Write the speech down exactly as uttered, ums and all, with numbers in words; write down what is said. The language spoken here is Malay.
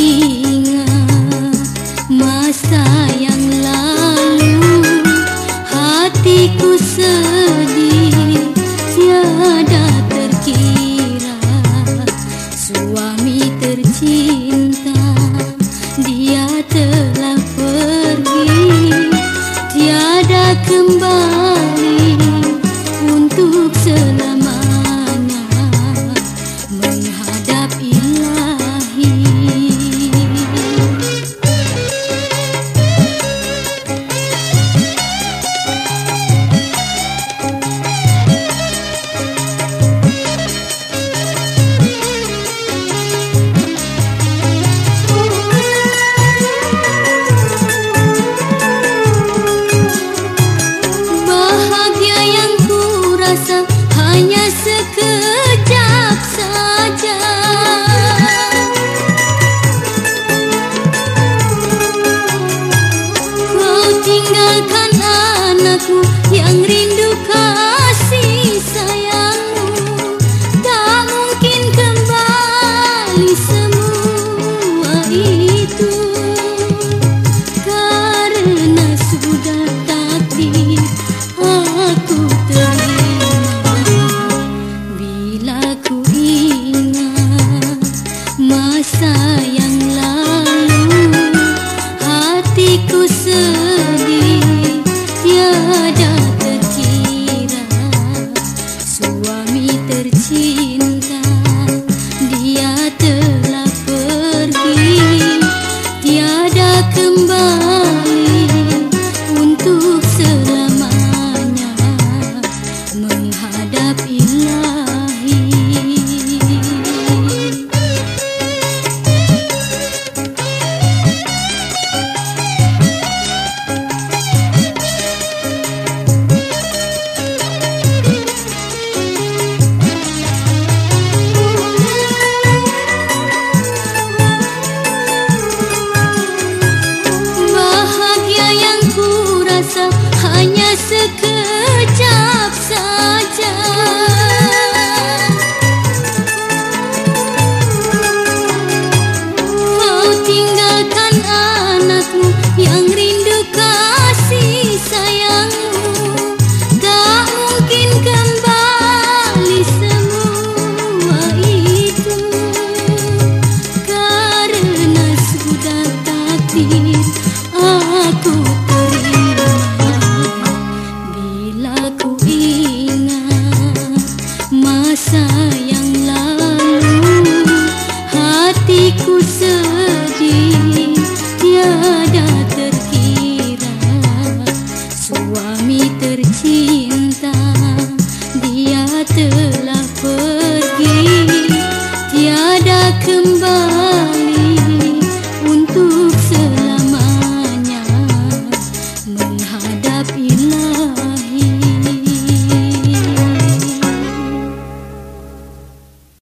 ingat masa yang lalu, hatiku sedih tiada terkira. Suami tercinta dia telah pergi, tiada kembali untuk selamanya menghadap Ilahi. Bahagia yang ku rasa hanya sekejap saja. Kau tinggalkan anakku yang rindu kasih sayangmu, tak mungkin kembali semua itu, karena sudah takdir aku terima. Bila ku ingat masa yang lalu, hatiku sedih tiada terkira. Suami tercinta dia telah pergi, tiada kembali untuk selamanya menghadap Ilahi. Bahagia yang ku rasa hanya sekejap saja. Kau tinggalkan